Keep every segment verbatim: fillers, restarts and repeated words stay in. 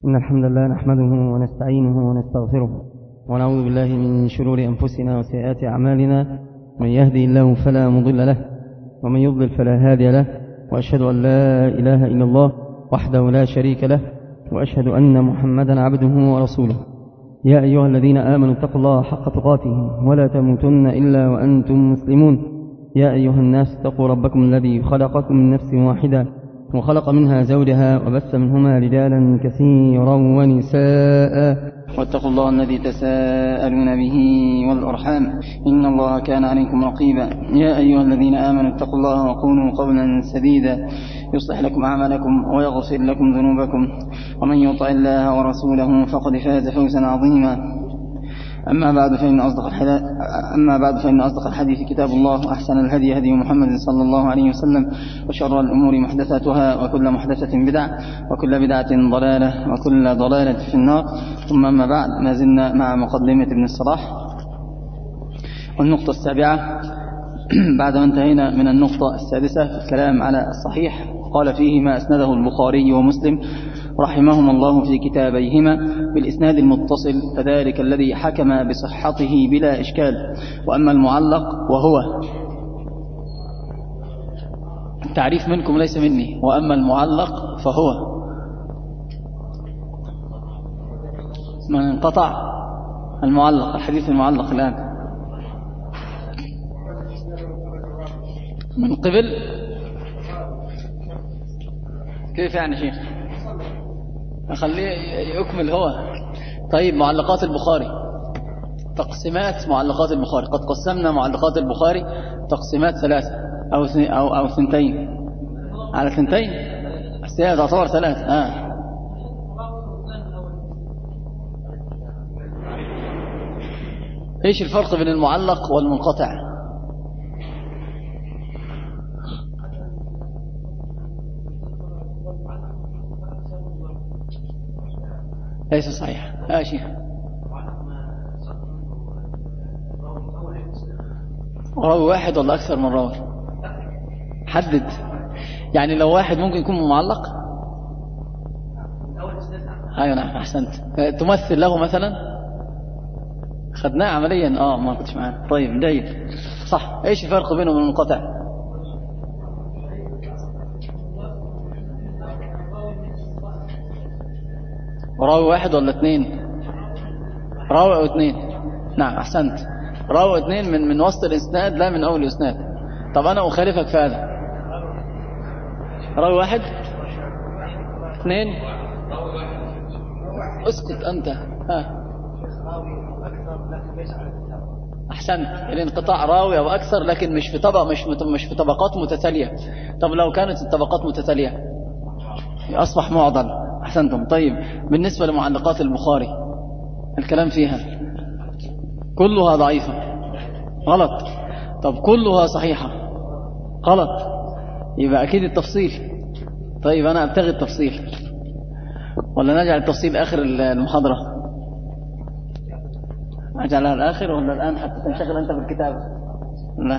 إن الحمد لله نحمده ونستعينه ونستغفره ونعوذ بالله من شرور أنفسنا وسيئات أعمالنا. من يهدي الله فلا مضل له ومن يضلل فلا هادي له، وأشهد أن لا إله إلا الله وحده لا شريك له، وأشهد أن محمدا عبده ورسوله. يا أيها الذين آمنوا اتقوا الله حق تقاته ولا تموتن إلا وأنتم مسلمون. يا أيها الناس اتقوا ربكم الذي خلقكم من نفس واحدة وخلق منها زوجها وبث منهما رجالا كثيرا ونساء، واتقوا الله الذي تساءلون به والأرحام إن الله كان عليكم رقيبا. يا أيها الذين آمنوا اتقوا الله وقولوا قولا سديدا يصلح لكم أعمالكم ويغفر لكم ذنوبكم، ومن يطع الله ورسوله فقد فاز فوزا عظيما. أما بعد فإن أصدق الحديث أما بعد فإن أصدق الحديث كتاب الله، وأحسن الهدي هدي محمد صلى الله عليه وسلم، وشر الأمور محدثاتها، وكل محدثة بدعة، وكل بدعة ضلالة، وكل ضلالة في النار. ثم أما بعد، ما زلنا مع مقدمة ابن الصلاح والنقطة السابعة بعد ما انتهينا من النقطة السادسة في الكلام على الصحيح. قال فيه ما أسنده البخاري ومسلم رحمهما الله في كتابيهما بالإسناد المتصل، فذلك الذي حكم بصحته بلا إشكال. وأما المعلق وهو التعريف منكم ليس مني، وأما المعلق فهو من انقطع المعلق، الحديث المعلق الآن من قبل كيف يعني شيخ؟ أخليه يكمل هو. طيب، معلقات البخاري، تقسيمات معلقات البخاري. قد قسمنا معلقات البخاري تقسيمات ثلاثة أو أو أو ثنتين على ثنتين، بس هي تعتبر ثلاثة. آه. إيش الفرق بين المعلق والمنقطع؟ ليس صحيح. لا شيء. راوي واحد ولا أكثر من راوي؟ حدد. يعني لو واحد ممكن يكون معلق. أيوة نعم، أحسنت. تمثل له مثلا، خدناه عمليا. آه ما كنتش معاه. طيب جيد، صح. إيش الفرق بينه وبين المنقطع؟ راوي واحد ولا اثنين؟ راوي او اثنين. نعم احسنت، راوي اثنين من من وسط الاسناد لا من اول الاسناد. طب انا اخالفك في هذا. راوي واحد اثنين. اسكت انت. ها احسنت، الانقطاع راوي او اكثر، لكن مش في طبق مش مش في طبقات متتاليه. طب لو كانت الطبقات متتاليه اصبح معضل. أحسنتم. طيب، بالنسبة لمعلقات البخاري الكلام فيها كلها ضعيفة. غلط. طب كلها صحيحة. غلط. يبقى أكيد التفصيل. طيب أنا أبتغي التفصيل، ولا نجعل التفصيل آخر المحاضرة؟ أجعلها الآخر ولا الآن حتى تنشغل أنت بالكتاب؟ لا.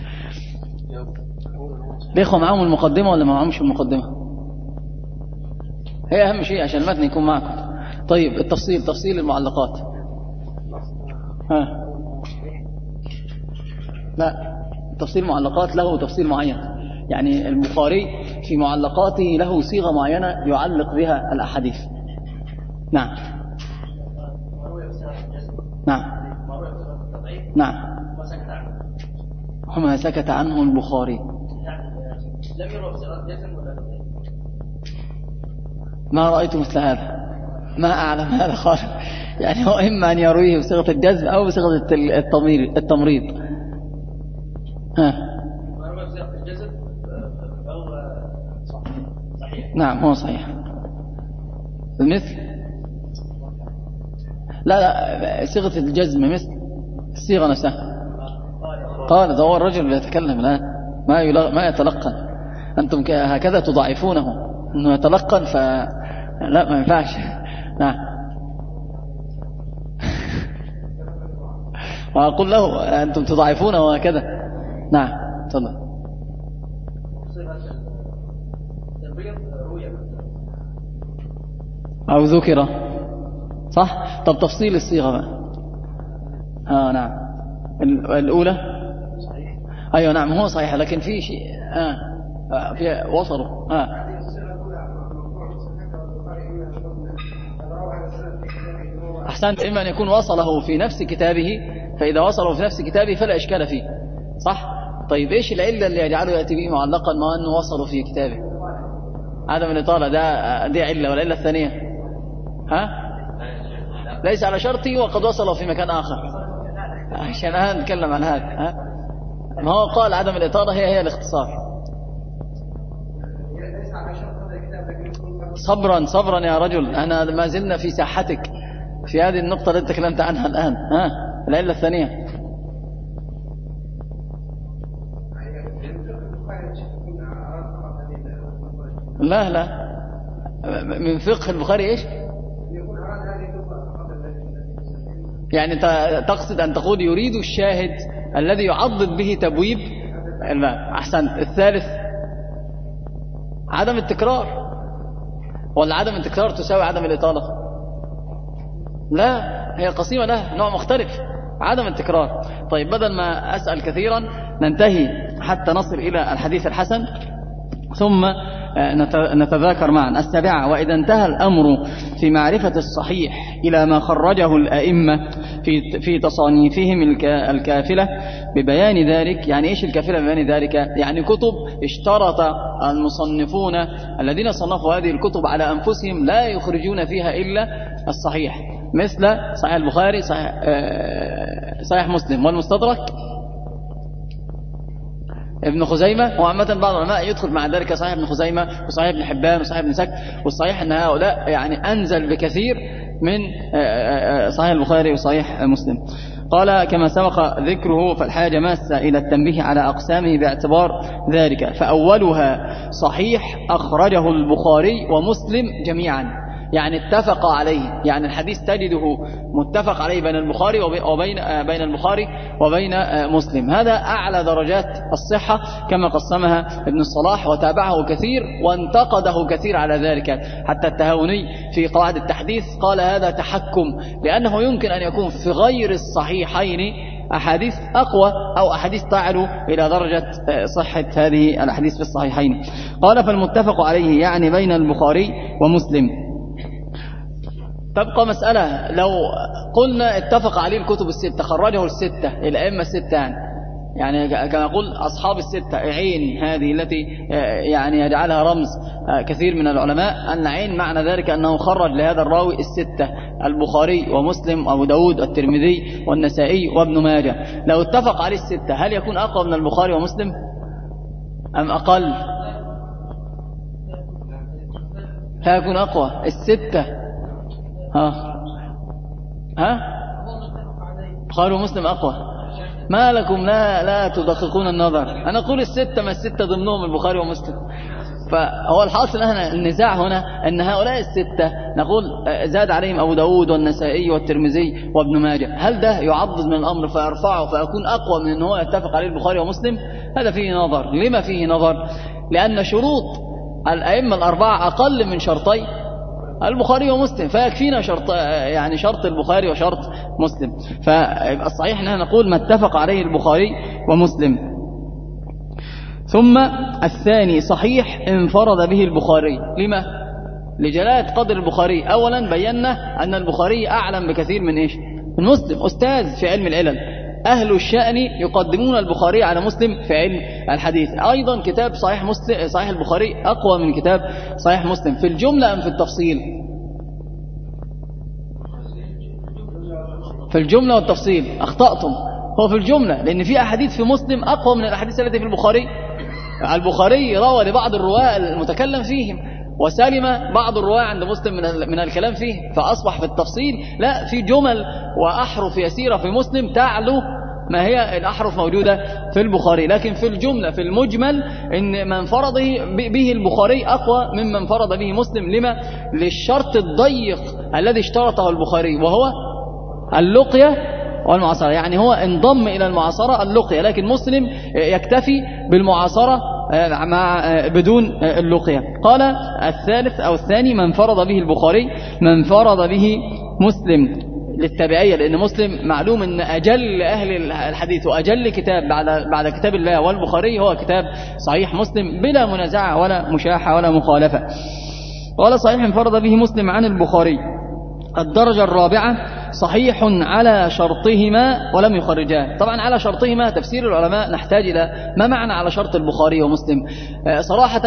الإخوة معهم المقدمة ولا ما معهمش المقدمة؟ هي أهم شيء عشان المتن يكون معكم. طيب التفصيل، تفصيل المعلقات. ها لا، تفصيل المعلقات له تفصيل معين. يعني البخاري في معلقاته له صيغة معينة يعلق بها الأحاديث. نعم نعم نعم. وما سكت عنه البخاري لم يرى بصيغة جزم ولا ما رأيت مثل هذا، ما أعلم هذا خالص. يعني هو إما أن يرويه بصيغة الجزم أو بصيغة التمريض التمريض. ها بصيغة الجزم فهو صحيح. نعم هو صحيح. مثل لا لا صيغة الجزم مثل الصيغة نفسها. قال ده هو الرجل يتكلم الآن، ما يلغ... ما يتلقن. أنتم هكذا تضعفونه، إنه يتلقن ف لا ما ينفعش. نعم. وأقول له أنتم تضعفونه وهكذا. نعم تفضل. أو ذكر، صح؟ طب تفصيل الصيغة بقى. آه نعم، الأولى أيوة نعم هو صحيح، لكن في شيء آه في وصلوا آه أحسنت، إما أن يكون وصله في نفس كتابه، فإذا وصله في نفس كتابه فلا إشكال فيه، صح؟ طيب إيش العلة اللي يجعله يأتي به معلقا ما أنه وصله في كتابه؟ عدم الإطالة، ده دي علة. والعلة الثانية ها ليس على شرطي وقد وصله في مكان آخر، عشان الآن نتكلم عن هذا. ها ما هو قال عدم الإطالة هي هي الاختصار. صبرا صبرا يا رجل، أنا ما زلنا في ساحتك في هذه النقطة التي تكلمت عنها الآن. ها العلة الثانية لا لا من فقه البخاري إيش؟ يعني تقصد أن تقول يريد الشاهد الذي يعضد به تبويب الماء. أحسنت. الثالث عدم التكرار، ولا عدم التكرار تساوي عدم الإطالة؟ لا، هي قسيمة لها نوع مختلف، عدم التكرار. طيب بدل ما أسأل كثيرا ننتهي حتى نصل إلى الحديث الحسن ثم نتذاكر معا. السابعة وإذا انتهى الأمر في معرفة الصحيح إلى ما خرجه الأئمة في في تصانيفهم الكافلة ببيان ذلك. يعني إيش الكافلة ببيان ذلك؟ يعني كتب اشترط المصنفون الذين صنفوا هذه الكتب على أنفسهم لا يخرجون فيها إلا الصحيح، مثل صحيح البخاري، صحيح, صحيح مسلم، والمستدرك ابن خزيمة. وعامة بعض العلماء يدخل مع ذلك صحيح ابن خزيمة وصحيح ابن حبان وصحيح ابن سك. والصحيح أن هؤلاء يعني أنزل بكثير من صحيح البخاري وصحيح مسلم. قال كما سبق ذكره فالحاجة ماسة إلى التنبيه على أقسامه باعتبار ذلك. فأولها صحيح أخرجه البخاري ومسلم جميعا، يعني اتفق عليه، يعني الحديث تجده متفق عليه بين البخاري وبين بين البخاري وبين مسلم. هذا أعلى درجات الصحة كما قسمها ابن الصلاح وتابعه كثير وانتقده كثير على ذلك. حتى التهاوني في قواعد التحديث قال هذا تحكم، لأنه يمكن أن يكون في غير الصحيحين أحاديث أقوى أو أحاديث تعلو إلى درجة صحة هذه الأحاديث في الصحيحين. قال فالمتفق عليه يعني بين البخاري ومسلم. تبقى مسألة لو قلنا اتفق عليه الكتب الستة، خرجه الستة الأئمة الستة، يعني يعني كما نقول أصحاب الستة، عين هذه التي يعني يجعلها رمز كثير من العلماء أن عين معنى ذلك أنه خرج لهذا الراوي الستة: البخاري ومسلم وأبو داود والترمذي والنسائي وابن ماجه. لو اتفق عليه الستة هل يكون أقوى من البخاري ومسلم أم أقل؟ لا يكون أقوى. الستة ها ها بخاري ومسلم أقوى. ما لكم لا لا تدققون النظر؟ أنا أقول الستة، ما الستة ضمنهم البخاري ومسلم. فهو الحاصل هنا النزاع هنا أن هؤلاء الستة نقول زاد عليهم أبو داود والنسائي والترمذي وابن ماجه، هل ده يعضد من الأمر فيرفعه فيكون أقوى من أنه هو يتفق عليه البخاري ومسلم؟ هذا فيه نظر. لما فيه نظر؟ لأن شروط الأئمة الأربعة أقل من شرطي البخاري ومسلم، فيكفينا شرط يعني شرط البخاري وشرط مسلم. فالصحيح أننا نقول ما اتفق عليه البخاري ومسلم. ثم الثاني صحيح انفرد به البخاري. لما؟ لجلالة قدر البخاري. أولا بينا أن البخاري أعلم بكثير من إيش؟ من مسلم، أستاذ في علم العلل. أهل الشأن يقدمون البخاري على مسلم في علم الحديث. أيضا كتاب صحيح مسلم صحيح البخاري أقوى من كتاب صحيح مسلم في الجملة أم في التفصيل؟ في الجملة والتفصيل. أخطأتم، هو في الجملة، لأن في أحاديث في مسلم أقوى من الأحاديث التي في البخاري. البخاري روى لبعض الرواة المتكلم فيهم، وسلم بعض الرواة عند مسلم من من الكلام فيه، فأصبح في التفصيل لا، في جمل وأحرف يسيرة في مسلم تعلو ما هي الأحرف موجودة في البخاري. لكن في الجملة في المجمل إن من فرض به البخاري أقوى ممن فرض به مسلم. لما؟ للشرط الضيق الذي اشترطه البخاري وهو اللقية والمعاصرة. يعني هو انضم إلى المعاصرة اللقية، لكن مسلم يكتفي بالمعاصرة مع بدون اللقية. قال الثالث أو الثاني من فرض به البخاري، من فرض به مسلم للتابعية، لأن مسلم معلوم أن أجل أهل الحديث وأجل كتاب بعد بعد كتاب الله والبخاري هو كتاب صحيح مسلم بلا منازعة ولا مشاحة ولا مخالفة. قال صحيح انفرد به مسلم عن البخاري. الدرجة الرابعة صحيح على شرطهما ولم يخرجاه. طبعا على شرطهما تفسير العلماء نحتاج إلى ما معنى على شرط البخاري ومسلم. صراحة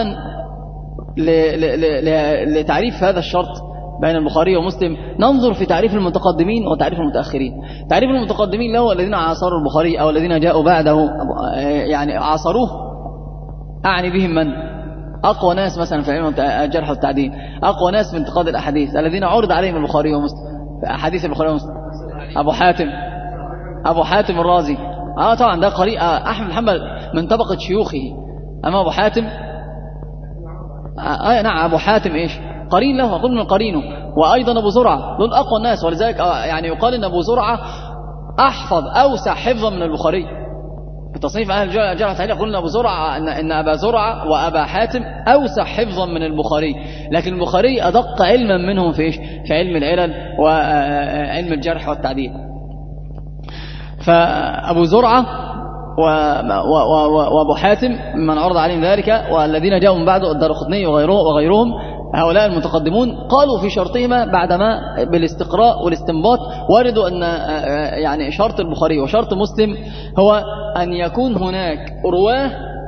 لتعريف هذا الشرط بين البخاري ومسلم ننظر في تعريف المتقدمين وتعريف المتأخرين. تعريف المتقدمين له الذين عاصروا البخاري أو الذين جاءوا بعده، يعني عاصروه، أعني بهم من؟ أقوى ناس مثلا في علم الجرح والتعديل، أقوى ناس في انتقاد الأحاديث الذين عرض عليهم البخاري ومسلم في أحاديث البخاري ومسلم. أبو حاتم أبو حاتم الرازي، آه طبعا ده قريء أحمد بن حنبل من طبقة شيوخه. أما أبو حاتم آه نعم أبو حاتم إيش قرين له، أقول من قرينه. وأيضا أبو زرعة دول أقوى الناس، ولذلك يعني يقال أن أبو زرعة أحفظ أوسع حفظا من البخاري. في تصنيف أهل الجرح والتعديل يقولون أبو زرعة أن, أن أبا زرعة وأبا حاتم أوسع حفظا من البخاري، لكن البخاري أدق علما منهم في إيش؟ في علم العلل وعلم الجرح والتعديل. فأبو زرعة وأبو حاتم من عرض عليهم ذلك، والذين جاءوا من بعده الدارقطني وغيرهم هؤلاء المتقدمون قالوا في شرطهما بعدما بالاستقراء والاستنباط وردوا أن يعني شرط البخاري وشرط مسلم هو أن يكون هناك رواه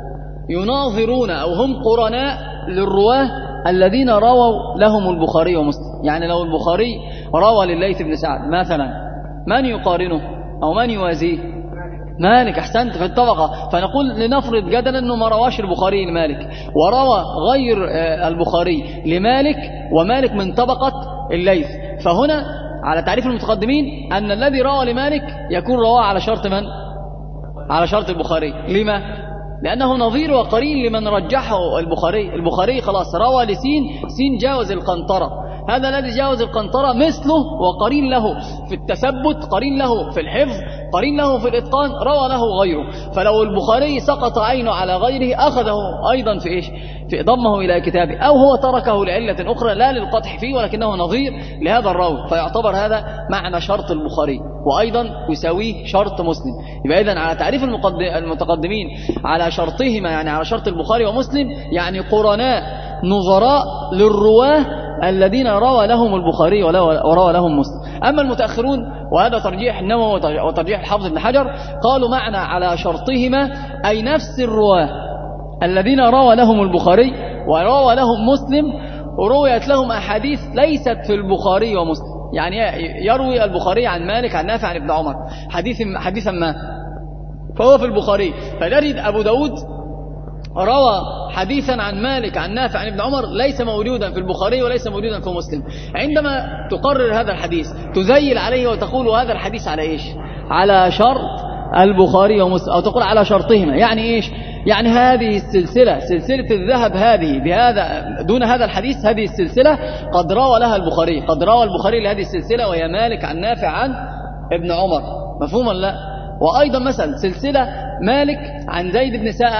يناظرون أو هم قرناء للرواه الذين رووا لهم البخاري ومسلم. يعني لو البخاري روى لليث بن سعد مثلا، من يقارنه أو من يوازيه؟ مالك. أحسنت في الطبقة. فنقول لنفرض جدلا أنه ما رواش البخاري لمالك وروى غير البخاري لمالك، ومالك من طبقة الليث، فهنا على تعريف المتقدمين أن الذي روى لمالك يكون رواه على شرط من؟ على شرط البخاري. لما؟ لأنه نظير وقرين لمن رجحه البخاري. البخاري خلاص روى لسين، سين جاوز القنطرة، هذا الذي جاوز القنطرة مثله وقرين له في التثبت، قرين له في الحفظ، قرين له في الإتقان، روى له غيره. فلو البخاري سقط عينه على غيره أخذه أيضا في إيش؟ في ضمه إلى كتابه، أو هو تركه لعلة أخرى لا للقطح فيه ولكنه نظير لهذا الراوي، فيعتبر هذا معنى شرط البخاري، وأيضا يساويه شرط مسلم. يبقى إذن على تعريف المتقدمين على شرطهما، يعني على شرط البخاري ومسلم، يعني قرناء نظراء للرواه الذين روى لهم البخاري وروى لهم مسلم. أما المتأخرون، وهذا ترجيح النووي وترجيح الحافظ ابن حجر، قالوا معنى على شرطهما أي نفس الرواه الذين روى لهم البخاري وروى لهم مسلم ورويت لهم أحاديث ليست في البخاري ومسلم. يعني يروي البخاري عن مالك عن نافع عن ابن عمر حديث حديثا ما فهو في البخاري، فنجد أبو داود روى حديثا عن مالك عن نافع عن ابن عمر ليس موجودا في البخاري وليس موجودا في مسلم. عندما تقرر هذا الحديث تزيل عليه وتقول هذا الحديث على إيش؟ على شرط البخاري ومسلم، أو تقول على شرطهما. يعني إيش؟ يعني هذه السلسلة، سلسلة الذهب هذه بهذا دون هذا الحديث، هذه السلسلة قد روى لها البخاري، قد روى البخاري لهذه السلسلة وهي مالك عن نافع عن ابن عمر. مفهوما لا؟ وأيضا مثلا سلسلة مالك عن زيد بن سا...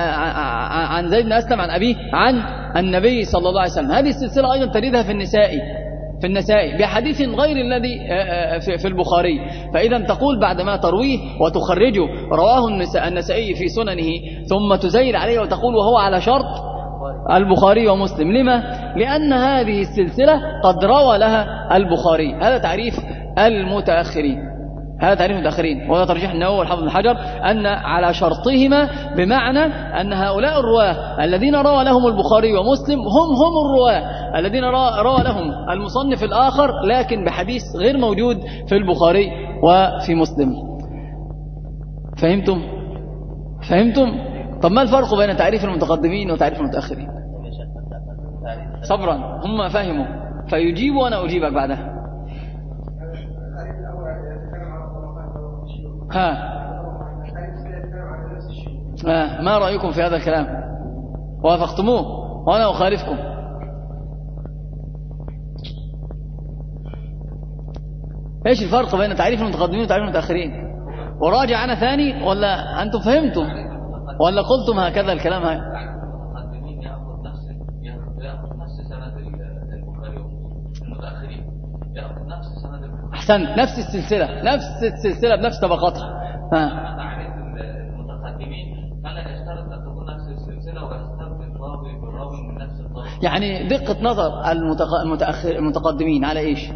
عن زيد بن أسلم عن أبيه عن النبي صلى الله عليه وسلم، هذه السلسلة أيضا تجدها في النسائي في النسائي بحديث غير الذي في البخاري. فإذا تقول بعدما ترويه وتخرجه رواه النسائي في سننه ثم تزيل عليه وتقول وهو على شرط البخاري ومسلم. لما؟ لأن هذه السلسلة قد روى لها البخاري. هذا تعريف المتأخرين، هذا تعريف المتأخرين، وهذا ترجيح النووي والحافظ بن حجر أن على شرطهما، بمعنى أن هؤلاء الرواه الذين روى لهم البخاري ومسلم هم هم الرواه الذين روى لهم المصنف الآخر لكن بحديث غير موجود في البخاري وفي مسلم. فهمتم؟ فهمتم؟ طب ما الفرق بين تعريف المتقدمين وتعريف المتأخرين؟ صبرا، هم فهموا فيجيبوا وأنا أجيبك بعدها. ها آه. ما رأيكم في هذا الكلام؟ وافقتموه وأنا أخالفكم. إيش الفرق بين تعريف المتقدمين وتعريف المتأخرين؟ وراجع أنا ثاني ولا أنتم فهمتم؟ ولا قلتم هكذا الكلام هاي؟ المتقدمين يأخذ نفس يأخذ نفس سند البخاري ومسلم، المتأخرين يأخذ نفس سند البخاري. أحسنت، نفس السلسلة، نفس السلسلة بنفس طبقاتها. ها. تعريف المتقدمين فلا يشترط أن تكون نفس السلسلة ويستخدم الراوي بالراوي من نفس الطبقة. يعني دقة نظر المتق... المتأخر المتقدمين على إيش؟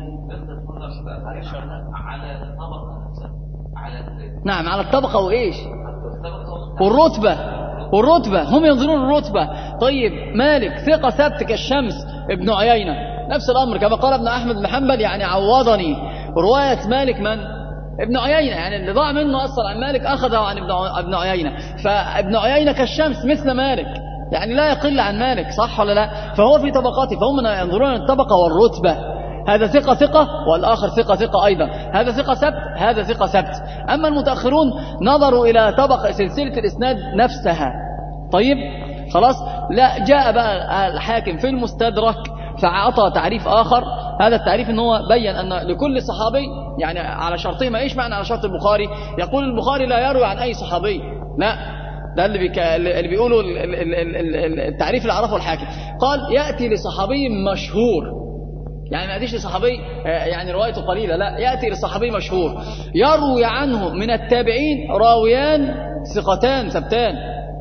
على الطبقة نفسها، على نعم على الطبقة وإيش؟ والرتبة، والرتبة هم ينظرون الرتبة. طيب مالك ثقة ثبت كالشمس ابن عيينة، نفس الأمر كما قال ابن أحمد بن حنبل، يعني عوضني رواية مالك من؟ ابن عيينة، يعني اللي ضاع منه أصلا عن مالك أخذه عن ابن عيينة، فابن عيينة كالشمس مثل مالك، يعني لا يقل عن مالك، صح ولا لا؟ فهو في طبقاته، فهم ينظرون الطبقة والرتبة، هذا ثقة ثقة والآخر ثقة ثقة أيضا، هذا ثقة ثبت هذا ثقة ثبت. أما المتأخرون نظروا إلى طبقة سلسلة الإسناد نفسها. طيب خلاص، لا جاء بقى الحاكم في المستدرك فأعطى تعريف آخر، هذا التعريف ان هو بين أن لكل صحابي يعني على شرطهما. إيش معنى على شرط البخاري؟ يقول البخاري لا يروي عن أي صحابي، لا، ده اللي, بيك... اللي بيقولوا التعريف اللي عرفه الحاكم. قال يأتي لصحابي مشهور، يعني ما يأتيش لصحابي يعني روايته قليلة، لا، يأتي لصحابي مشهور يروي عنه من التابعين راويان ثقتان ثبتان.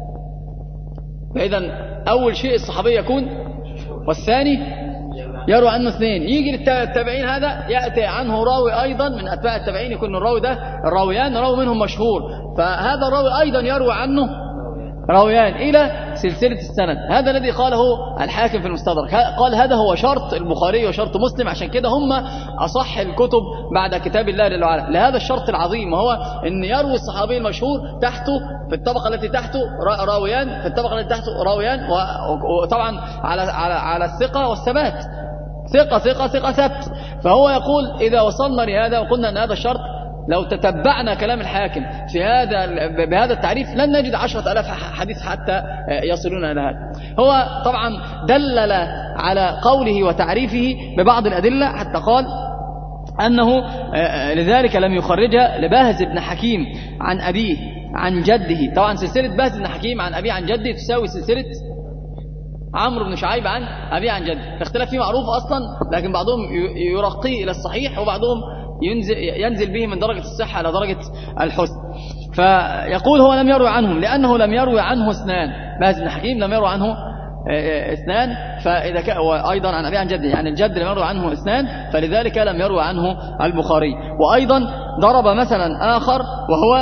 فإذا أول شيء الصحابي يكون، والثاني يروي عنه اثنين. يجي للتابعين هذا يأتي عنه راوي أيضا من أتباع التابعين، يكون الراوي ده الراويان راوي منهم مشهور، فهذا الراوي أيضا يروي عنه راويان إلى سلسلة السند. هذا الذي قاله الحاكم في المستدرك، قال هذا هو شرط البخاري وشرط مسلم، عشان كده هم أصح الكتب بعد كتاب الله جل وعلا لهذا الشرط العظيم، وهو أن يروي الصحابي المشهور تحته في الطبقة التي تحته راويان، في الطبقة التي تحته راويان، وطبعا على على على الثقة والثبات، ثقة ثقة ثقة ثبت. فهو يقول إذا وصلنا لهذا وقلنا أن هذا الشرط، لو تتبعنا كلام الحاكم في هذا بهذا التعريف لن نجد عشرة ألاف حديث حتى يصلون إلى هذا. هو طبعا دلل على قوله وتعريفه ببعض الأدلة، حتى قال أنه لذلك لم يخرجها لباهز بن حكيم عن أبيه عن جده. طبعا سلسلة باهز بن حكيم عن أبيه عن جده تساوي سلسلة عمرو بن شعيب عن أبيه عن جده، الاختلاف فيه معروف أصلا، لكن بعضهم يرقيه إلى الصحيح وبعضهم ينزل, ينزل به من درجة الصحة إلى درجة الحسن. فيقول هو لم يروي عنهم لأنه لم يروي عنه اثنان، باهز بن حكيم لم يروي عنه اثنان، فإذا كان وأيضا عن أبيه عن جده، يعني الجد لم يروي عنه اثنان، فلذلك لم يروي عنه البخاري. وأيضا ضرب مثلا آخر وهو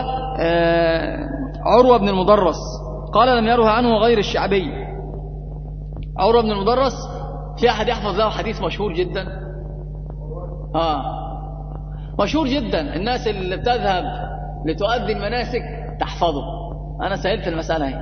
عروة بن المدرس، قال لم يروي عنه غير الشعبي. عروة بن المدرس في أحد يحفظ له حديث مشهور جدا، آه مشهور جدا، الناس اللي بتذهب لتؤدي المناسك تحفظه. أنا سألت المسألة هي،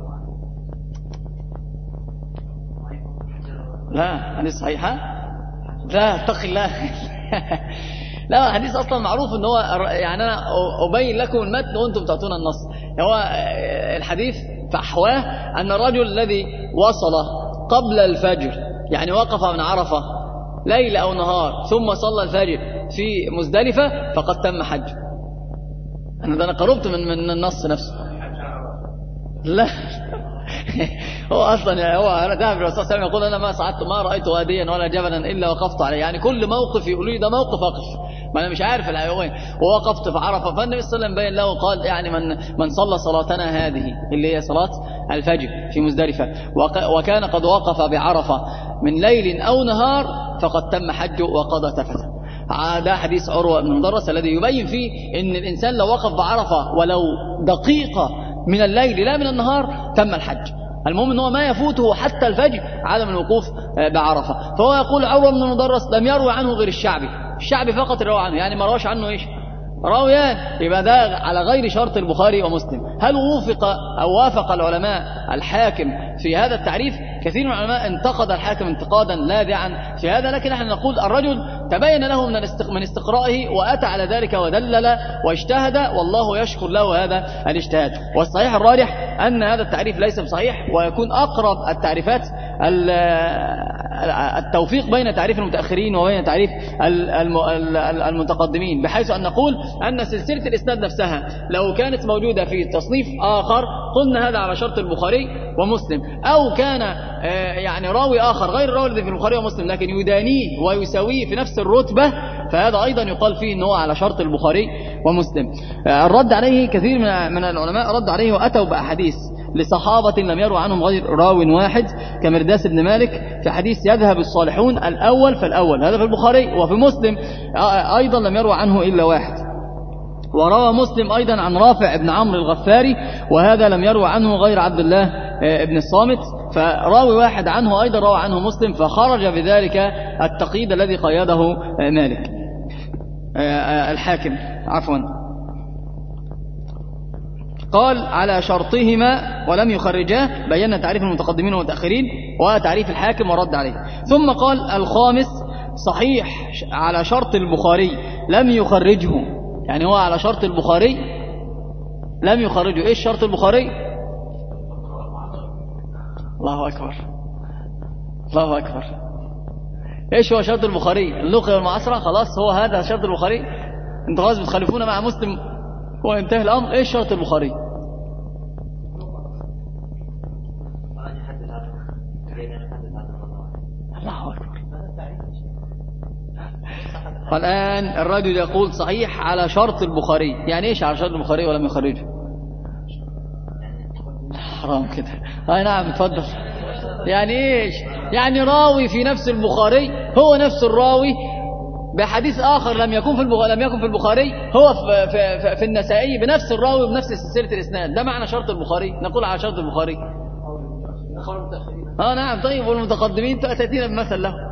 لا حديث صحيحة، لا اتق الله لا حديث أصلا معروف إن هو، يعني أنا أبين لكم المتن وأنتم تعطون النص. هو الحديث فحواه أن الرجل الذي وصل قبل الفجر، يعني وقف من عرفة ليل أو نهار ثم صلى الفجر في مزدلفة فقد تم حج. أنا ده أنا قربت من من النص نفسه. لا هو أصلا هو أنا ذهب الرسول صلى الله عليه وسلم يقول أنا ما صعدت ما رأيت واديا ولا جبلا إلا وقفت عليه، يعني كل موقف يقولوا لي ده موقف أقف، ما أنا مش عارف الحيوان، ووقفت في عرفة. فالنبي صلى الله عليه وسلم بين له وقال يعني من من صلى صلاتنا هذه اللي هي صلاة الفجر في مزدلفة وكان قد وقف بعرفة من ليل أو نهار فقد تم حجه وقضى تفته. هذا حديث عروة بن المدرس الذي يبين فيه إن الإنسان لو وقف بعرفة ولو دقيقة من الليل لا من النهار تم الحج. المهم أنه ما يفوته حتى الفجر عدم الوقوف بعرفة. فهو يقول عروة بن المدرس لم يروي عنه غير الشعبي، الشعبي فقط روى عنه، يعني ما رواش عنه إيش راويان، يبقى ده على غير شرط البخاري ومسلم. هل وفق أو وافق العلماء الحاكم في هذا التعريف؟ كثير من العلماء انتقد الحاكم انتقادا لاذعا في هذا، لكن نحن نقول الرجل تبين له من استقرائه وأتى على ذلك ودلل واجتهد، والله يشكر له هذا الاجتهاد. والصحيح الراجح أن هذا التعريف ليس بصحيح، ويكون أقرب التعريفات التوفيق بين تعريف المتأخرين وبين تعريف المتقدمين، بحيث أن نقول أن سلسلة الإسناد نفسها لو كانت موجودة في تصنيف آخر قلنا هذا على شرط البخاري ومسلم، أو كان يعني راوي آخر غير الراوي الذي في البخاري ومسلم لكن يدانيه ويساويه في نفس الرتبة، فهذا أيضا يقال فيه أنه على شرط البخاري ومسلم. الرد عليه كثير من العلماء رد عليه وأتوا بأحاديث لصحابة لم يروا عنهم غير راو واحد كمرداس بن مالك في حديث يذهب الصالحون الأول فالأول، هذا في البخاري، وفي مسلم أيضا لم يروا عنه إلا واحد. وروى مسلم أيضا عن رافع بن عمرو الغفاري، وهذا لم يروى عنه غير عبد الله بن الصامت، فراوي واحد عنه أيضا روى عنه مسلم، فخرج بذلك التقييد الذي قيده مالك الحاكم عفوا. قال على شرطهما ولم يخرجاه، بينا تعريف المتقدمين والمتأخرين وتعريف الحاكم ورد عليه. ثم قال الخامس صحيح على شرط البخاري لم يخرجه، يعني هو على شرط البخاري لم يخرجه. ايش شرط البخاري؟ الله أكبر الله أكبر. ايش هو شرط البخاري؟ اللغة والمعاصرة، خلاص هو هذا شرط البخاري. انت خلاص بتخالفون مع مسلم وانتهى الأمر. ايش شرط البخاري؟ الله أكبر. الآن الرجل يقول صحيح على شرط البخاري، يعني ايش على شرط البخاري ولم يخرجه؟ حرام كده. اي نعم اتفضل. يعني ايش؟ يعني راوي في نفس البخاري هو نفس الراوي بحديث آخر لم يكن في البخاري لم يكن في البخاري هو في, في, في النسائي بنفس الراوي بنفس سلسلة الإسناد، ده معنى شرط البخاري. نقول على شرط البخاري. اه نعم. طيب والمتقدمين تأتينا بمثل له.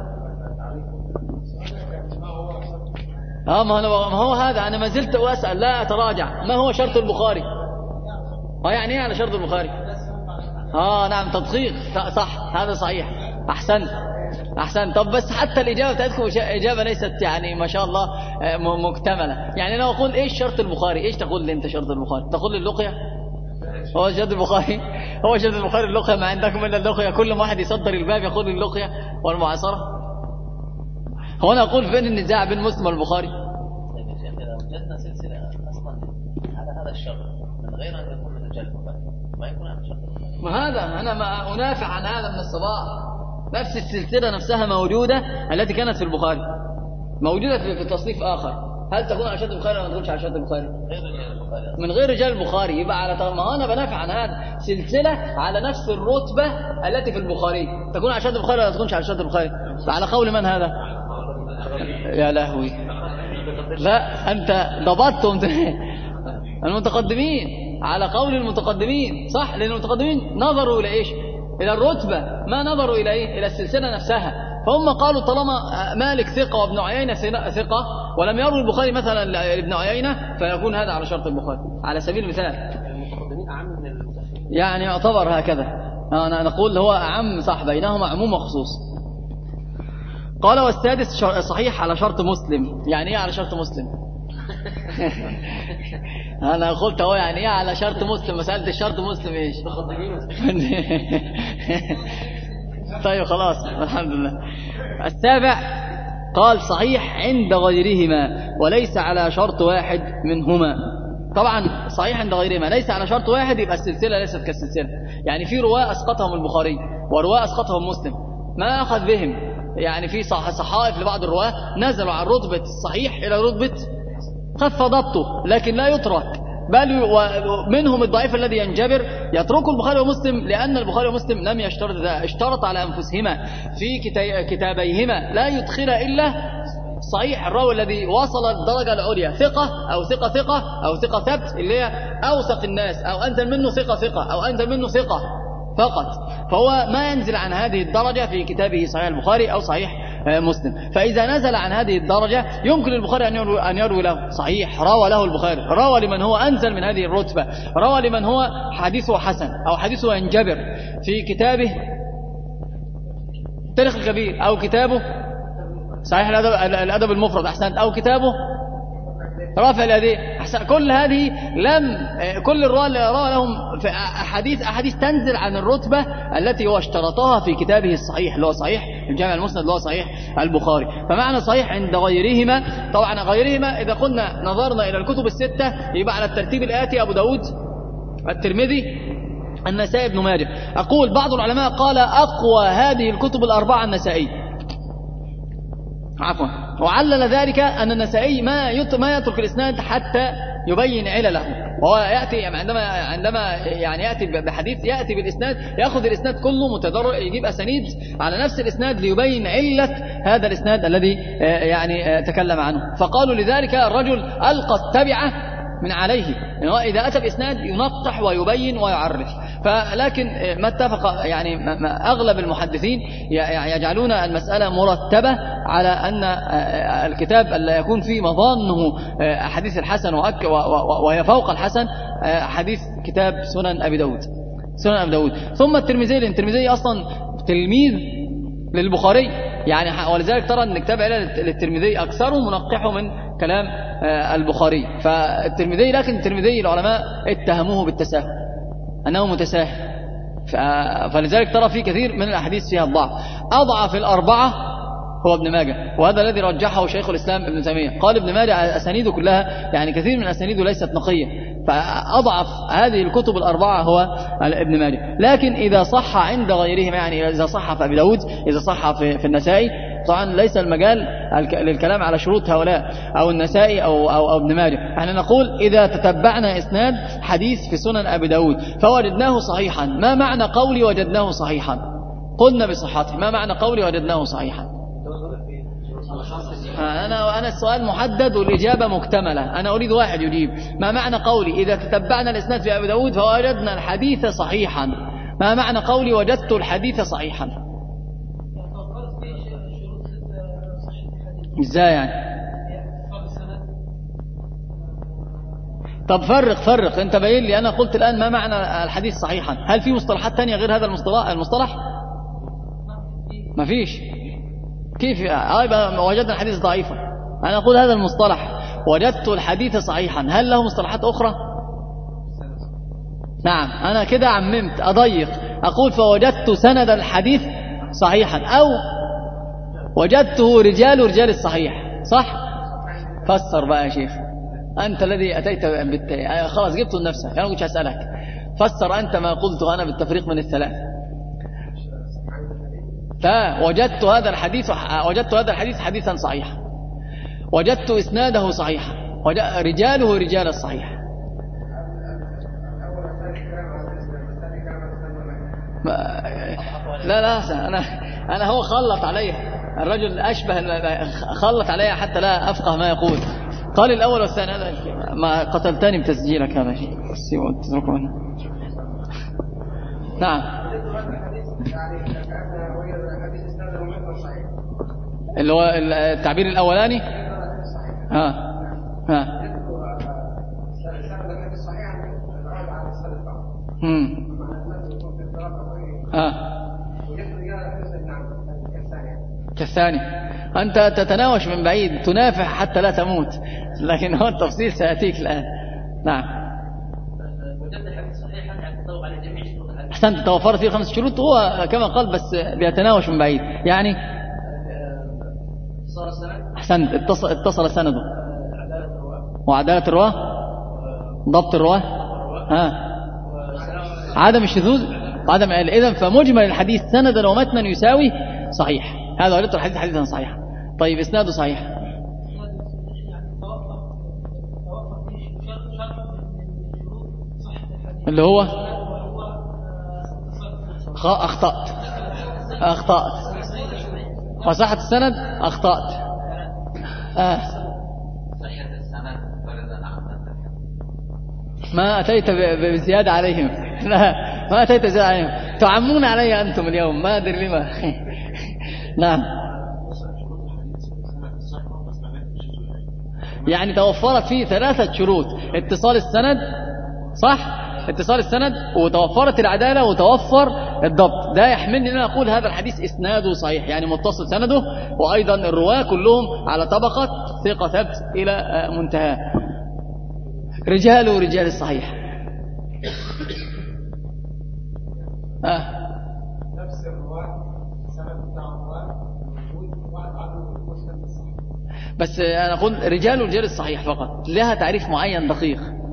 اه ما هو هذا أنا ما زلت وأسأل لا أتراجع، ما هو شرط البخاري؟ اه يعني ايه على شرط البخاري؟ اه نعم تدقيق، صح هذا صحيح. أحسن أحسن. طب بس حتى الإجابة بتاعتكم إجابة ليست يعني ما شاء الله مكتملة. يعني لو أقول إيش شرط البخاري، إيش تقول لي أنت شرط البخاري؟ تقول لي اللقية؟ هو شرط البخاري هو شرط البخاري اللقية؟ ما عندكم إلا اللقية، كل واحد يصدر الباب يقول اللقية والمعاصرة. هو أنا أقول فين النزاع بين مسلم والبخاري؟ طيب يا شيخ إذا وجدنا سلسلة أصلا على هذا الشرط من غير أن يكون من رجال البخاري ما يكون على شرط البخاري. ما هذا أنا ما أنافع عن هذا من الصباح. نفس السلسلة نفسها موجودة التي كانت في البخاري موجودة في تصنيف آخر، هل تكون على شرط البخاري ولا ما تكونش على شرط البخاري؟ من غير رجال البخاري. يبقى على ما أنا بنافع عن هذا سلسلة على نفس الرتبة التي في البخاري تكون على شرط البخاري ولا تكونش على شرط البخاري؟ على قول من هذا؟ يا لهوي. لا أنت ضبطت المتقدمين على قول المتقدمين، صح؟ لأن المتقدمين نظروا إلى إيش؟ إلى الرتبة، ما نظروا إلى إيه؟ إلى السلسلة نفسها. فهم قالوا طالما مالك ثقة وابن عيينة ثقة ولم يروا البخاري مثلا ابن عيينة فيكون هذا على شرط البخاري على سبيل المثال. المتقدمين أعم من المتأخرين يعني يعتبر هكذا. أنا نقول هو أعم، صح، بينهما عموم وخصوص. قال والسادس صحيح على شرط مسلم. يعني إيه على شرط مسلم؟ أنا قلت هو يعني إيه على شرط مسلم، مسألة الشرط مسلم إيش؟ طيب خلاص الحمد لله. السابع قال صحيح عند غيرهما وليس على شرط واحد منهما. طبعا صحيح عند غيرهما ليس على شرط واحد، يبقى السلسلة ليست كالسلسلة. يعني في رواة أسقطهم البخاري ورواة أسقطهم مسلم ما أخذ بهم، يعني في صحائف لبعض الرواة نزلوا عن رتبة الصحيح إلى رتبة خف ضبطه لكن لا يترك، بل منهم الضعيف الذي ينجبر يترك البخاري ومسلم، لأن البخاري ومسلم لم يشترط ذا، اشترط على أنفسهما في كتابيهما لا يدخل إلا صحيح الراوي الذي وصل الدرجة العليا، ثقة أو ثقة ثقة أو ثقة ثبت اللي هي أوثق الناس، أو أنزل منه ثقة ثقة أو أنزل منه ثقة فقط، فهو ما ينزل عن هذه الدرجة في كتابه صحيح البخاري أو صحيح مسلم. فإذا نزل عن هذه الدرجة يمكن للبخاري أن يروي له صحيح روى له البخاري، روى لمن هو أنزل من هذه الرتبة، روى لمن هو حديثه حسن أو حديثه ينجبر في كتابه التاريخ الكبير أو كتابه صحيح الأدب, الأدب المفرد أحسن، أو كتابه رافع اليدين أحسن. كل هذه لم كل الرواة اللي روى لهم في أحاديث أحاديث تنزل عن الرتبة التي هو اشترطها في كتابه الصحيح اللي هو صحيح الجامع المسند اللي هو صحيح البخاري. فمعنى صحيح عند غيرهما، طبعا غيرهما إذا قلنا نظرنا إلى الكتب الستة يبقى على الترتيب الآتي: أبو داود، الترمذي، النسائي، ابن ماجه. أقول بعض العلماء قال أقوى هذه الكتب الأربعة النسائي، عفوا، وعلل ذلك أن النسائي ما ما يترك الإسناد حتى يبين علله، وهو يأتي عندما عندما يعني يأتي بحديث يأتي بالإسناد، يأخذ الإسناد كله متدرج، يجيب أسانيد على نفس الإسناد ليبين علة هذا الإسناد الذي يعني تكلم عنه. فقالوا لذلك الرجل ألقى التبعة من عليه، يعني إذا أتى بإسناد ينطح ويبين ويعرف. فلكن ما اتفق يعني ما أغلب المحدثين يجعلون المسألة مرتبة على أن الكتاب لا يكون فيه مظانه حديث الحسن وهي فوق الحسن حديث كتاب سنن أبي داود سنن أبي داود ثم الترمذي. الترمذي أصلا تلميذ للبخاري يعني، ولذلك ترى أن كتاب علل للترمذي أكثره منقحه من كلام البخاري. فالترمذي، لكن الترمذي العلماء اتهموه بالتساهل، أنه متساهل، فلذلك ترى في كثير من الأحاديث فيها الضعف. أضعف الأربعة هو ابن ماجه، وهذا الذي رجحه شيخ الإسلام ابن تيمية. قال ابن ماجه أسانيده كلها يعني كثير من أسانيده ليست نقية، فأضعف هذه الكتب الأربعة هو ابن ماجه. لكن إذا صح عند غيرهم، يعني إذا صح في أبي داود، إذا صح في, في النسائي، طبعا ليس المجال للكلام على شروط هؤلاء أو النسائي أو, أو, أو ابن ماجه. يعني نقول إذا تتبعنا إسناد حديث في سنن أبي داود فوجدناه صحيحا، ما معنى قولي وجدناه صحيحا؟ قلنا بصحته. ما معنى قولي وجدناه صحيحا؟ أنا أنا السؤال محدد والإجابة مكتملة، أنا أريد واحد يجيب. ما معنى قولي إذا تتبعنا الإسناد في أبي داود فوجدنا الحديث صحيحا؟ ما معنى قولي وجدت الحديث صحيحا؟ إزاي يعني؟ طب فرق فرق أنت بين لي. أنا قلت الآن ما معنى الحديث صحيحا، هل في مصطلحات تانية غير هذا المصطلح المصطلح؟ ما فيش. كيف آه وجدنا الحديث ضعيفا؟ أنا أقول هذا المصطلح وجدت الحديث صحيحا، هل له مصطلحات أخرى؟ نعم، أنا كده عممت أضيق، أقول فوجدت سند الحديث صحيحا، أو وجدته رجال رجال الصحيح، صح؟ فسر بقى يا شيخ، أنت الذي أتيت بالتالي خلاص جبته لنفسك، أنا كنت أسألك، فسر أنت ما قلته أنا بالتفريق من الثلاث. فوجدت هذا الحديث وجدت هذا الحديث حديثا صحيحا، وجدت إسناده صحيحا، رجاله رجال الصحيح. لا لا أنا أنا هو خلط علي الرجل، أشبه خلط علي حتى لا أفقه ما يقول. قال الأول والثاني، هذا ما قتلتني بتسجيلك هذا شيء. نعم، اللي هو التعبير الأولاني. ها ها هم ها كالثاني. أنت تتناوش من بعيد، تنافح حتى لا تموت، لكن هو التفصيل سيأتيك الآن. نعم، أحسنت، توفرت فيه خمس شروط، هو كما قال بس بيتناوش من بعيد يعني. أحسنت، اتصل, اتصل سنده، وعدالة الرواه، ضبط الرواه، ها، عدم الشذوذ، عدم العلة. إذن فمجمل الحديث سندا ومتنا يساوي صحيح. هذا وجدت الحديث حديثا صحيحا. طيب إسناده صحيح، اللي هو أخطأت أخطأت وصحة السند أخطأت. آه. ما أتيت بزيادة عليهم، لا ما أتيت بزيادة عليهم، تعمون علي أنتم اليوم، ما أدري لما. نعم، يعني توفرت فيه ثلاثة شروط: اتصال السند، صح؟ اتصال السند، وتوفرت العدالة، وتوفر الضبط. ده يحملني أن أنا أقول هذا الحديث إسناده صحيح، يعني متصل سنده، وأيضا الرواة كلهم على طبقة ثقة ثبت إلى منتهى. رجال ورجال الصحيح. آه. نفس الرواة، سند بتاع الرواة بس أنا أقول رجال ورجال الصحيح فقط، لها تعريف معين دقيق.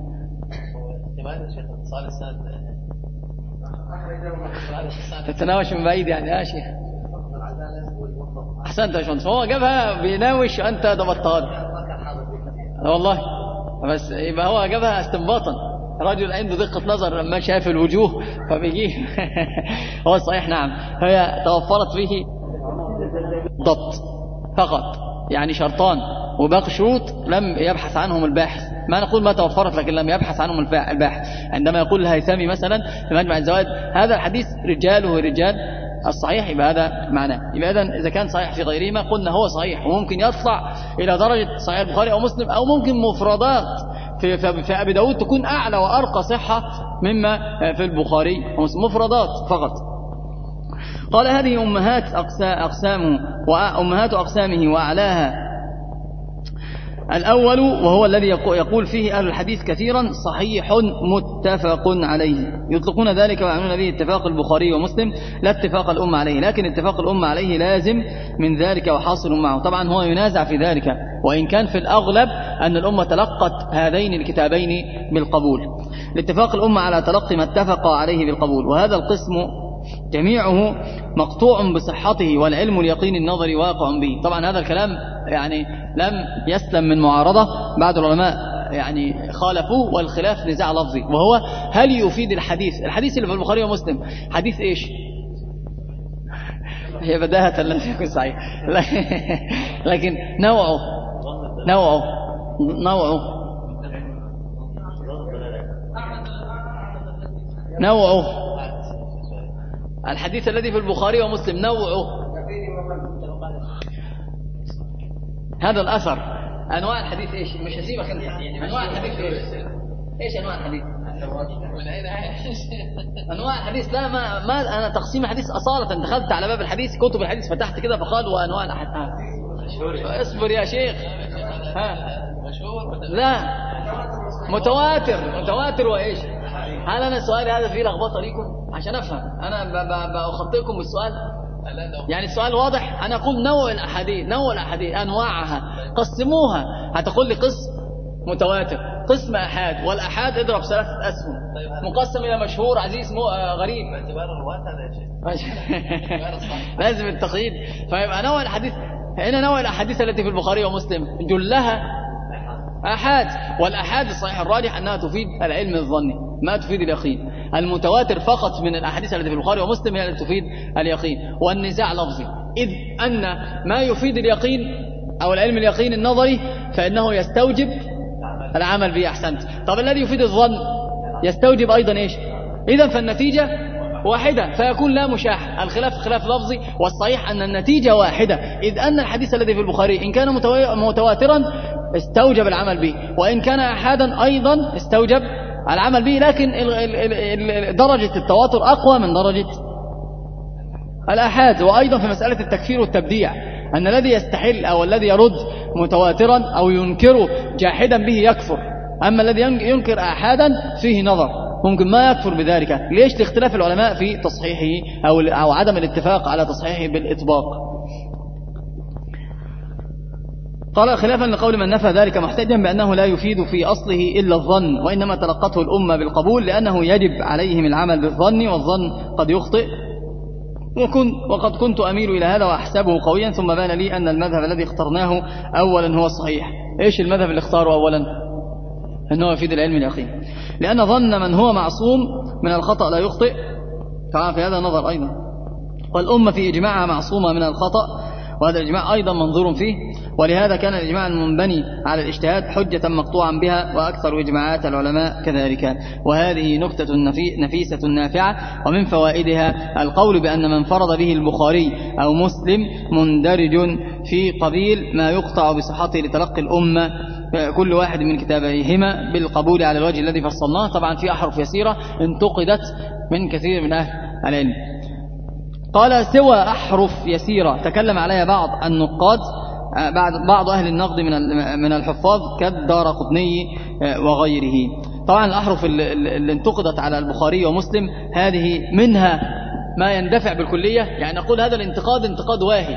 تتناوش من بعيد يعني يا شيخ. أحسنت يا شمس، هو جابها بيناوش وأنت ضبطتها والله، بس يبقى هو جابها استنباطا، رجل عنده دقة نظر لما شاف الوجوه فبيجيه هو الصحيح نعم، هي توفرت فيه ضبط فقط، يعني شرطان وباقي شروط لم يبحث عنهم الباحث. ما نقول ما توفرت لكن لم يبحث عنهم الباحث. عندما يقول الهيثمي مثلا في مجمع الزوائد هذا الحديث رجاله رجال الصحيح، يبقى هذا معناه. يبقى إذن إذا كان صحيح في غيرهما قلنا هو صحيح، وممكن يطلع إلى درجة صحيح البخاري أو مسلم، أو ممكن مفردات في, في أبي داود تكون أعلى وأرقى صحة مما في البخاري، مفردات فقط. قال هذه أمهات أقسامه وأمهات أقسامه وأعلاها الأول، وهو الذي يقول فيه أهل الحديث كثيرا صحيح متفق عليه، يطلقون ذلك ويعنون به اتفاق البخاري ومسلم لا اتفاق الأمة عليه، لكن اتفاق الأمة عليه لازم من ذلك وحاصل معه. طبعا هو ينازع في ذلك، وإن كان في الأغلب أن الأمة تلقت هذين الكتابين بالقبول. الاتفاق الأمة على تلقي ما اتفق عليه بالقبول، وهذا القسم جميعه مقطوع بصحته والعلم اليقين النظري واقع به. طبعا هذا الكلام يعني لم يسلم من معارضة، بعض العلماء يعني خالفوه، والخلاف نزاع لفظي، وهو هل يفيد الحديث الحديث اللي في البخاري ومسلم حديث إيش؟ هي بداهة لن تكون صحيح لكن نوعه نوعه نوعه نوعه الحديث الذي في البخاري ومسلم نوعه هذا الأثر. أنواع الحديث إيش؟ مش هسيبك أنت، أنواع الحديث إيش؟ إيش أنواع الحديث؟ أنواع الحديث لا ما ما أنا تقسيم الحديث أصالة دخلت على باب الحديث كتب الحديث فتحت كده فقال وأنواع الأحد. اصبر يا شيخ. ها لا متواتر متواتر وإيش؟ هل أنا سؤالي هذا فيه لخبطة ليكم عشان أفهم؟ أنا بأخطئكم بالسؤال يعني السؤال واضح. أنا أقول نوع الأحاديث نوع الأحاديث أنواعها قسموها. هتقول لي قسم متواتر قسم أحاد، والأحاد اضرب ثلاثة أسهم مقسم إلى مشهور عزيز مو غريب لازم التقييد. فيبقى نوع الحديث هنا نوع الأحاديث التي في البخاري ومسلم جلها أحاد، والأحاد الصحيح الراجح أنها تفيد العلم الظني ما تفيد اليقين. المتواتر فقط من الأحاديث التي في البخاري ومسلم هي التي تفيد اليقين، والنزاع لفظي، إذ أن ما يفيد اليقين أو العلم اليقين النظري فإنه يستوجب العمل به. أحسنت. طب الذي يفيد الظن يستوجب أيضا إيش؟ إذن فالنتيجة واحدة فيكون لا مشاح. الخلاف خلاف لفظي، والصحيح أن النتيجة واحدة، إذ أن الحديث الذي في البخاري إن كان متواترا استوجب العمل به، وإن كان أحادا أيضا استوجب العمل به، لكن درجة التواتر أقوى من درجة الأحاد. وأيضا في مسألة التكفير والتبديع أن الذي يستحل أو الذي يرد متواترا أو ينكره جاحدا به يكفر، أما الذي ينكر أحادا فيه نظر ممكن ما يكفر بذلك. ليش؟ لاختلاف العلماء في تصحيحه أو أو عدم الاتفاق على تصحيحه بالإطباق. قال خلافا لقول من نفى ذلك محتجا بأنه لا يفيد في أصله إلا الظن، وإنما تلقته الأمة بالقبول لأنه يجب عليهم العمل بالظن، والظن قد يخطئ. وكن وقد كنت أميل إلى هذا وأحسبه قويا، ثم بان لي أن المذهب الذي اخترناه أولا هو الصحيح. إيش المذهب اللي اختاره أولا؟ أنه يفيد العلم اليقين، لأن ظن من هو معصوم من الخطأ لا يخطئ. طبعا في هذا نظر أيضا، والأمة في إجماعها معصومة من الخطأ، وهذا الإجماع أيضا منظور فيه، ولهذا كان الإجماع المنبني على الاجتهاد حجة مقطوعا بها، وأكثر إجماعات العلماء كذلك. وهذه نكتة نفيسة نافعة، ومن فوائدها القول بأن من فرض به البخاري أو مسلم مندرج في قبيل ما يقطع بصحته لتلقي الأمة كل واحد من كتابيهما بالقبول على الوجه الذي فصلناه. طبعا في أحرف يسيرة انتقدت من كثير من أهل العلم. قال سوى أحرف يسيرة تكلم عليها بعض النقاد، بعض أهل النقد من من الحفاظ كالدارقطني وغيره. طبعا الأحرف اللي انتقدت على البخاري ومسلم هذه منها ما يندفع بالكلية، يعني نقول هذا الانتقاد انتقاد واهي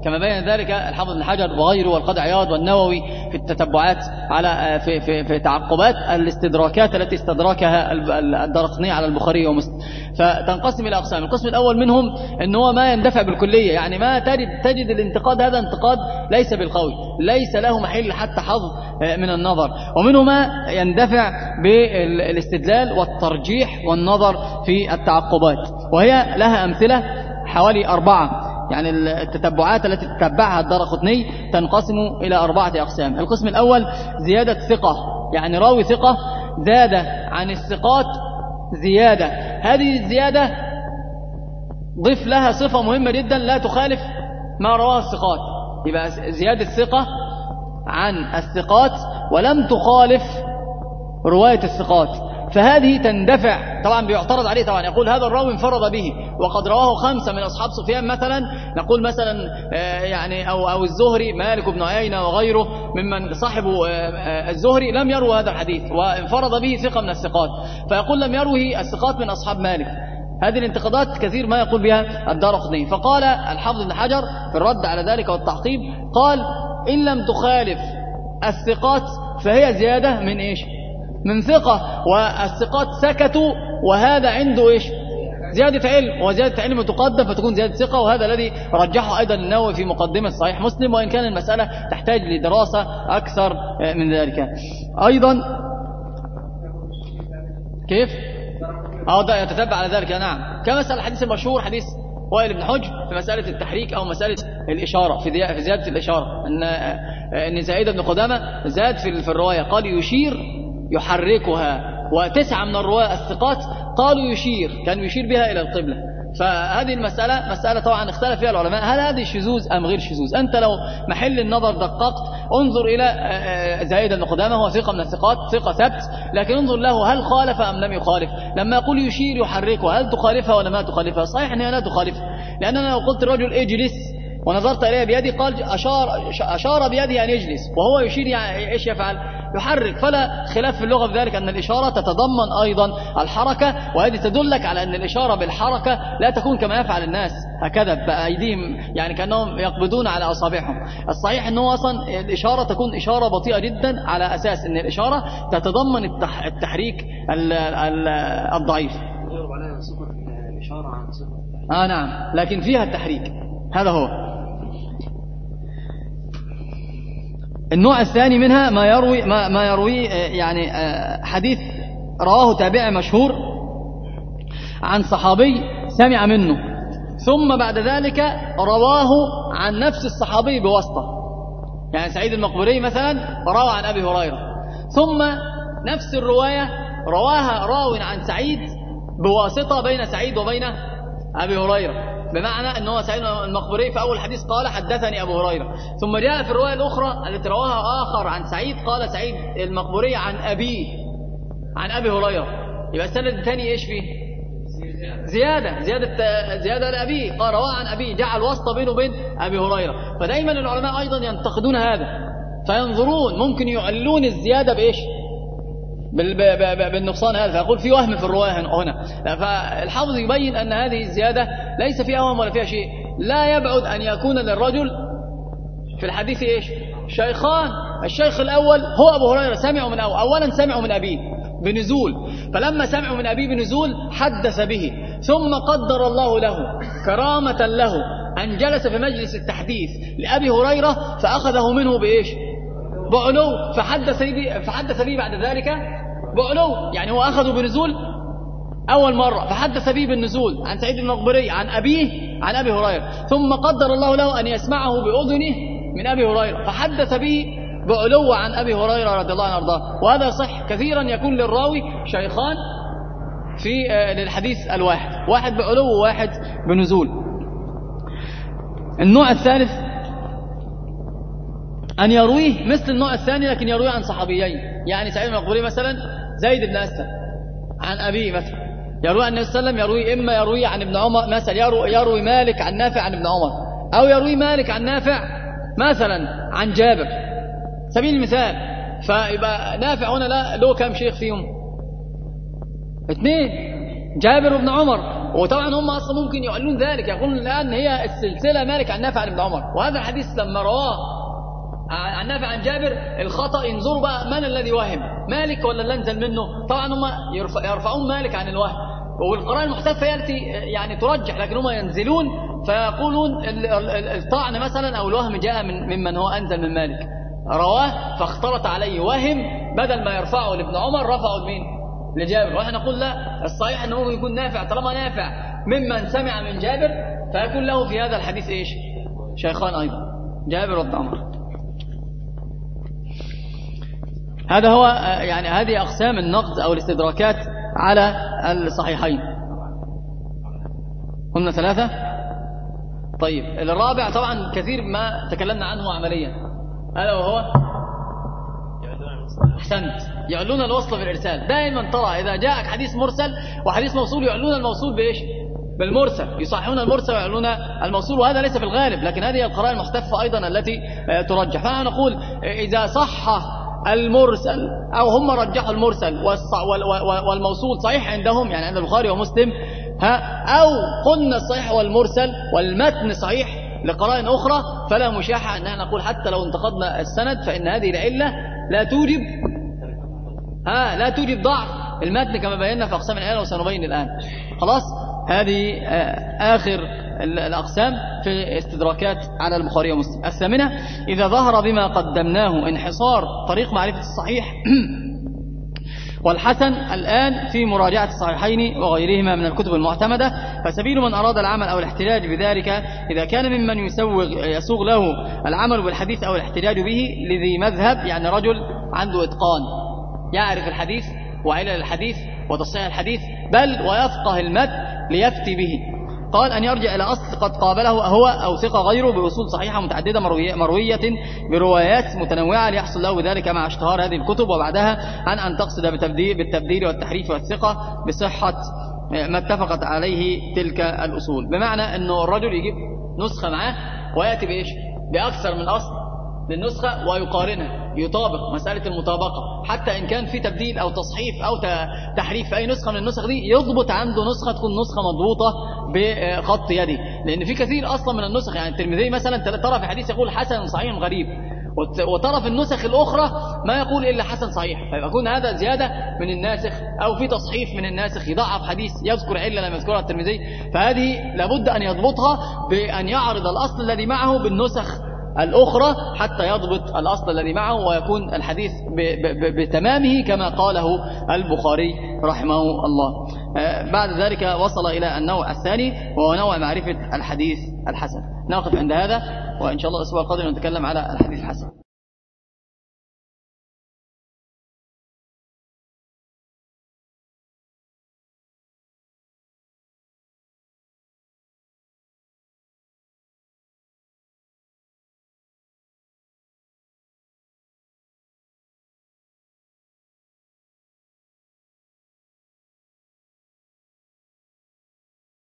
كما بين ذلك الحافظ بن حجر وغيره والقاضي عياض والنووي في التتبعات على في في في تعقبات الاستدراكات التي استدركها الدارقطني على البخاري ومسلم. فتنقسم الى اقسام. القسم الاول منهم ان هو ما يندفع بالكليه، يعني ما تجد تجد الانتقاد هذا انتقاد ليس بالقول، ليس له محل حتى حظ من النظر. ومنه ما يندفع بالاستدلال والترجيح والنظر في التعقبات، وهي لها امثله حوالي اربعه. يعني التتبعات التي تتبعها الدارقطني تنقسم إلى أربعة أقسام. القسم الأول زيادة ثقة، يعني راوي ثقة زاد عن الثقات زيادة، هذه الزيادة ضف لها صفة مهمة جدا لا تخالف ما رواه الثقات، يبقى زيادة ثقة عن الثقات ولم تخالف رواية الثقات، فهذه تندفع. طبعا بيعترض عليه، طبعا يقول هذا الراوي انفرد به وقد رواه خمسة من أصحاب سفيان مثلا، نقول مثلا يعني أو, أو الزهري مالك بن عيينة وغيره ممن صاحبوا الزهري لم يروا هذا الحديث وانفرد به ثقة من الثقات، فيقول لم يروه الثقات من أصحاب مالك. هذه الانتقادات كثير ما يقول بها الدارقطني. فقال الحافظ بن حجر في الرد على ذلك والتعقيب، قال إن لم تخالف الثقات فهي زيادة من إيش؟ من ثقة، والثقات سكتوا وهذا عنده إيش؟ زيادة علم، وزيادة علم تقدم فتكون زيادة ثقة، وهذا الذي رجحه أيضا النووي في مقدمة صحيح مسلم، وإن كان المسألة تحتاج لدراسة أكثر من ذلك. أيضا كيف؟ أو ده يتتبع على ذلك. نعم، كمسألة الحديث المشهور حديث وائل بن حجر في مسألة التحريك أو مسألة الإشارة، في في زيادة الإشارة، أن أن زائدة بن قدامة زاد في في الرواية قال يشير يحركها، وتسعة من الرواة الثقات قالوا يشير، كان يشير بها إلى القبلة. فهذه المسألة مسألة طبعا اختلف فيها العلماء، هل هذه شذوذ أم غير شذوذ؟ أنت لو محل النظر دققت انظر إلى زائدة بن قدامة، هو ثقة من الثقات، ثقة ثبت، لكن انظر له هل خالف أم لم يخالف. لما يقول يشير يحركها هل تخالفها ولا ما تخالفها؟ صحيح أنها لا تخالفها، لأننا لو قلت الرجل اجلس ونظرت إليه بيدي قال أشار, أشار بيده أن يجلس، وهو يشير يعني إيش يفعل؟ يحرك. فلا خلاف في اللغة في ذلك أن الإشارة تتضمن أيضا الحركة، وهذه تدلك على أن الإشارة بالحركة لا تكون كما يفعل الناس هكذا بأيديهم، يعني كأنهم يقبضون على أصابعهم. الصحيح أنه أصلا الإشارة تكون إشارة بطيئة جدا على أساس أن الإشارة تتضمن التحريك الضعيف. آه نعم، لكن فيها التحريك، هذا هو. النوع الثاني منها ما يروي ما, ما يروي يعني حديث رواه تابعي مشهور عن صحابي سمع منه، ثم بعد ذلك رواه عن نفس الصحابي بواسطة، يعني سعيد المقبري مثلا روى عن أبي هريرة، ثم نفس الرواية رواها راو عن سعيد بواسطة بين سعيد وبين أبي هريرة، بمعنى أنه سعيد المقبري في أول حديث قال حدثني أبو هريرة، ثم جاء في الرواية الأخرى التي رواها آخر عن سعيد قال سعيد المقبري عن أبيه عن أبي هريرة، يبقى السند الثاني إيش فيه؟ زيادة زيادة زيادة لأبيه، قال رواه عن أبيه، جعل واسطة بينه وبين أبي هريرة. فدايما العلماء أيضا ينتقدون هذا، فينظرون ممكن يعلون الزيادة بإيش؟ بالنقصان هذا، فيقول في وهم في الرواية هنا. فالحافظ يبين أن هذه الزيادة ليس فيها وهم ولا فيها شيء، لا يبعد أن يكون للرجل في الحديث إيش؟ شيخان، الشيخ الأول هو أبو هريرة، سمعوا من أول أولا سمعوا من أبيه بنزول، فلما سمعوا من أبيه بنزول حدث به، ثم قدر الله له كرامة له أن جلس في مجلس التحديث لأبي هريرة فأخذه منه بإيش؟ بعلو، فحدث به فحدث به بعد ذلك بعلو، يعني هو أخذه بنزول أول مرة فحدث به بالنزول عن سعيد المقبري عن أبيه عن أبي هريرة، ثم قدر الله له أن يسمعه بأذنه من أبي هريرة فحدث به بعلو عن أبي هريرة رضي الله عنه وارضاه. وهذا صح، كثيرا يكون للراوي شيخان في للحديث الواحد، واحد بعلو وواحد بنزول. النوع الثالث أن يرويه مثل النوع الثاني لكن يرويه عن صحابيين، يعني سعيد المقبري مثلا زيد بن أسلم عن أبيه مثلا، يروي عن النبي صلى الله عليه وسلم، يروي إما يروي عن ابن عمر مثلا، يروي, يروي مالك عن نافع عن ابن عمر، أو يروي مالك عن نافع مثلا عن جابر، سبيل المثال. فيبقى نافع هنا لا له كم شيخ فيهم؟ اثنين، جابر بن عمر وطبعا هم أصلا ممكن يعلنون ذلك، يقولون الآن هي السلسلة مالك عن نافع عن ابن عمر، وهذا الحديث لما رواه عن نافع عن جابر الخطأ، ينظروا بقى من الذي وهم، مالك ولا اللي انزل منه. طبعا هم يرفعون مالك عن الوهم، والقرائن المحتفة يأتي يعني ترجح، لكن هم ينزلون فيقولون الطعن مثلا أو الوهم جاء من ممن هو أنزل من مالك، رواه فاختلط عليه وهم، بدل ما يرفعه لابن عمر رفعه لمين؟ لجابر. واحنا نقول لا، الصحيح أنه يكون نافع، طالما نافع ممن سمع من جابر فيكون له في هذا الحديث إيش؟ شيخان أيضا، جابر وابن عمر. هذا هو يعني هذه أقسام النقد أو الاستدراكات على الصحيحين. قلنا ثلاثة. طيب الرابع طبعا كثير ما تكلمنا عنه عمليا، هذا وهو أحسنت، يعلون الوصل في الإرسال. دائما ترى إذا جاءك حديث مرسل وحديث موصول يعلون الموصول بإيش؟ بالمرسل، يصححون المرسل ويعلون الموصول، وهذا ليس في الغالب، لكن هذه القرائن المحتفة أيضا التي ترجح. فأنا نقول إذا صح المرسل أو هم رجحوا المرسل والموصول صحيح عندهم، يعني عند البخاري ومسلم، ها، أو قلنا الصحيح والمرسل والمتن صحيح لقرائن أخرى، فلا مشاحة أننا نقول حتى لو انتقدنا السند فإن هذه العلة لا توجب ها لا توجب ضعف المتن كما بينا في أقسام العلة وسنبين الآن. خلاص، هذه آخر الأقسام في استدراكات على البخاري ومسلم. الثامنة، إذا ظهر بما قدمناه انحصار طريق معرفة الصحيح والحسن الآن في مراجعة الصحيحين وغيرهما من الكتب المعتمدة، فسبيل من أراد العمل أو الاحتجاج بذلك إذا كان ممن يسوغ يسوغ له العمل بالحديث أو الاحتجاج به لذي مذهب، يعني رجل عنده إتقان يعرف الحديث وعلل الحديث وتصحيح الحديث بل ويفقه المتن ليفتي به، قال أن يرجع إلى أصل قد قابله هو أو ثقة غيره بأصول صحيحة متعددة مروية بروايات متنوعة ليحصل له ذلك مع اشتهار هذه الكتب، وبعدها عن أن تقصد بالتبديل, بالتبديل والتحريف والثقة بصحة ما اتفقت عليه تلك الأصول. بمعنى أنه الرجل يجيب نسخة معاه ويأتي بإيش؟ بأكثر من أصل للنسخة ويقارنها، يطابق مسألة المطابقة، حتى إن كان في تبديل أو تصحيف أو تحريف في أي نسخة من النسخ دي يضبط عنده نسخة تكون نسخة مضبوطة بخط يدي، لأن في كثير أصلا من النسخ، يعني الترمذي مثلا ترى في حديث يقول حسن صحيح غريب، وترى في النسخ الأخرى ما يقول إلا حسن صحيح، فيكون هذا زيادة من الناسخ أو في تصحيف من الناسخ، يضعف حديث يذكر علة لم يذكرها الترمذي، فهذه لابد أن يضبطها بأن يعرض الأصل الذي معه بالنسخ الأخرى حتى يضبط الأصل الذي معه ويكون الحديث بتمامه كما قاله البخاري رحمه الله. بعد ذلك وصل إلى النوع الثاني وهو نوع معرفة الحديث الحسن. نقف عند هذا، وإن شاء الله الأسبوع القادم نتكلم على الحديث الحسن.